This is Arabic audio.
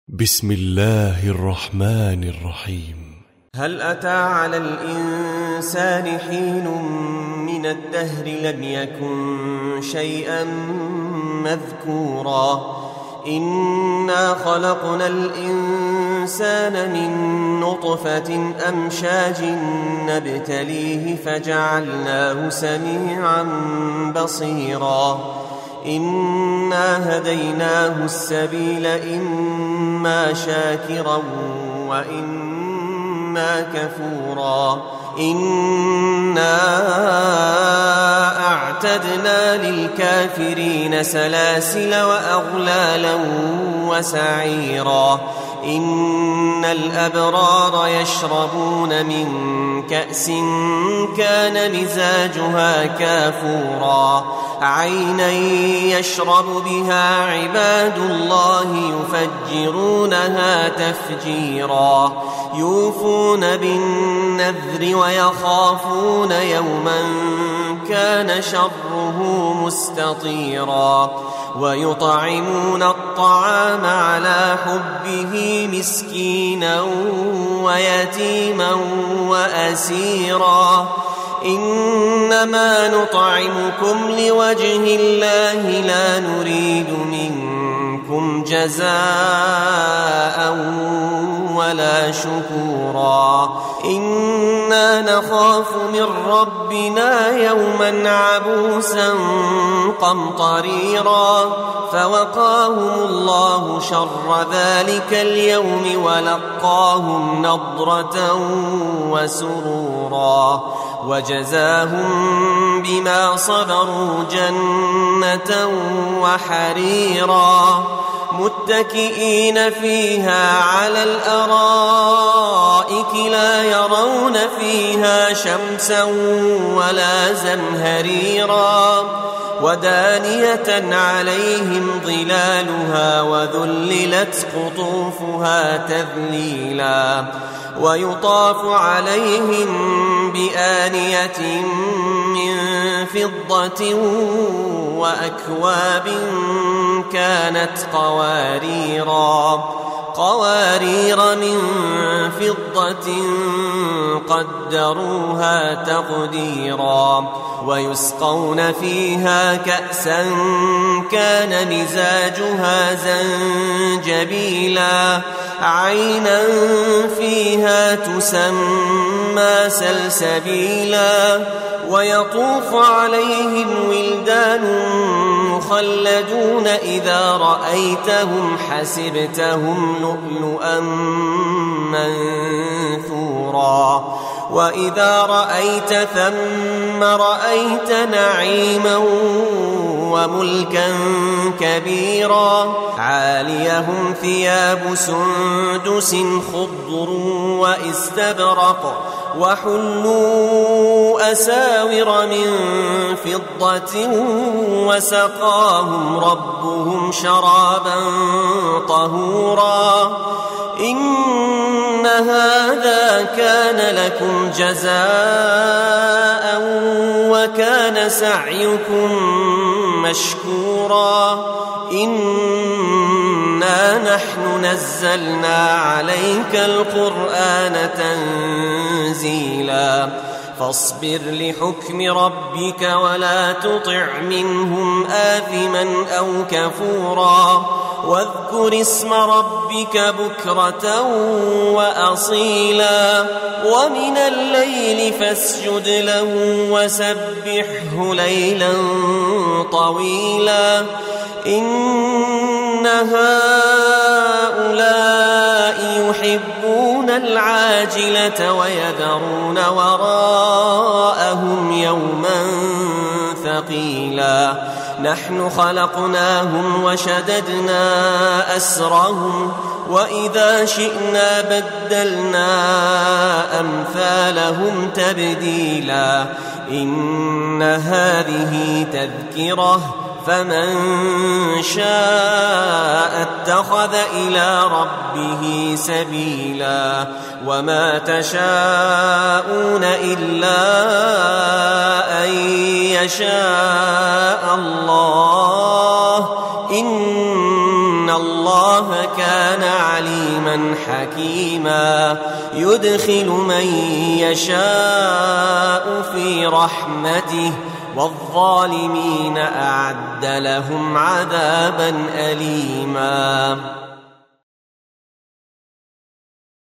بسم الله الرحمن الرحيم. هل أتى على الإنسان حين من الدهر لم يكن شيئا مذكورا إنا خلقنا الإنسان من نطفة أمشاج نبتليه فجعلناه سميعا بصيرا إنا هديناه السبيل إما شاكرا وإما كفورا إنا أعتدنا للكافرين سلاسل وأغلالا وسعيرا إن الأبرار يشربون من كأس كان مزاجها كافورا عينا يشرب بها عباد الله يفجرونها تفجيرا يوفون بالنذر ويخافون يوما كان شره مستطيرا ويطعمون الطعام على حبه مسكينا ويتيما وأسيرا إنما نطعمكم لوجه الله لا نريد منكم جزاء ولا شكورا إنا نخاف من ربنا يوما عبوسا قمطريرا فوقاهم الله شر ذلك اليوم ولقاهم نضرة وسرورا وجزاهم بما صبروا جنة وحريرا متكئين فيها على الأرائك لا يرون فيها شمسا ولا زمهريرا ودانية عليهم ظلالها وذللت قطوفها تذليلا ويطاف عليهم بآنية من فضة وأكواب كانت قوارير من فضة قدروها تقديرا ويسقون فيها كأسا كان مزاجها زنجبيلا عينا فيها تسمى سلسبيلا ويطوف عليهم ولدان مخلدون إذا رأيتهم حسبتهم لؤلؤا منثورا وإذا رأيت ثم رأيت نعيما وملكا كبيرا عاليهم ثياب سندس خضر واستبرق وحلوا أساور من فضة وسقاهم ربهم شرابا طهورا إن هذا كان لكم جزاء وكان سعيكم مشكورا إنا نحن نزلنا عليك القرآن تنزيلا فاصبر لحكم ربك ولا تطع منهم آثما أو كفورا واذكر اسم ربك بكرة وأصيلا ومن الليل فاسجد له وسبحه ليلا طويلا إن هؤلاء يحبون العاجلة ويذرون وراءهم يوما ثقيلا نحن خلقناهم وشددنا أسرهم وإذا شئنا بدلنا أمثالهم تبديلا إن هذه تذكرة فمن شاء اتخذ إلى ربه سبيلا وما تشاءون إلا أن يشاء الله إن الله كان عليما حكيما يدخل من يشاء في رحمته والظالمين أعد لهم عذابا أليما